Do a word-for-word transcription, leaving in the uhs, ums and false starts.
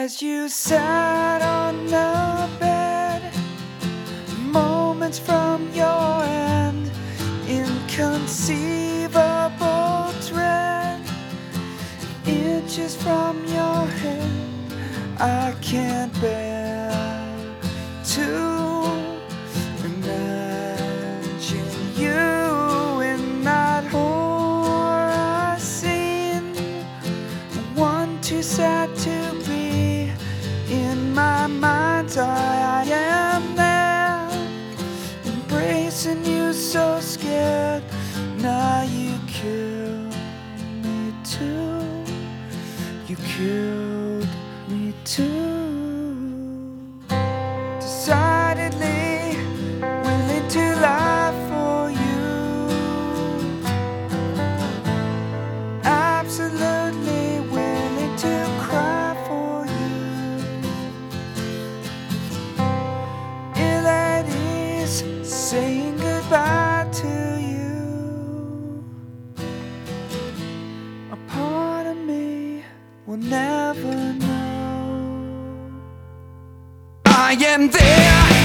As you sat on the bed, moments from your end, inconceivable dread, inches from your head, I can't bear to imagine you in that horror scene, one too sad to be. In my mind's eye, I am there, embracing you, so scared. Now you kill me too. You killed me too. Decidedly willing to lie for you. Absolutely willing to cry for you. Ill at ease, saying goodbye to you. A part of me will never know. I am there.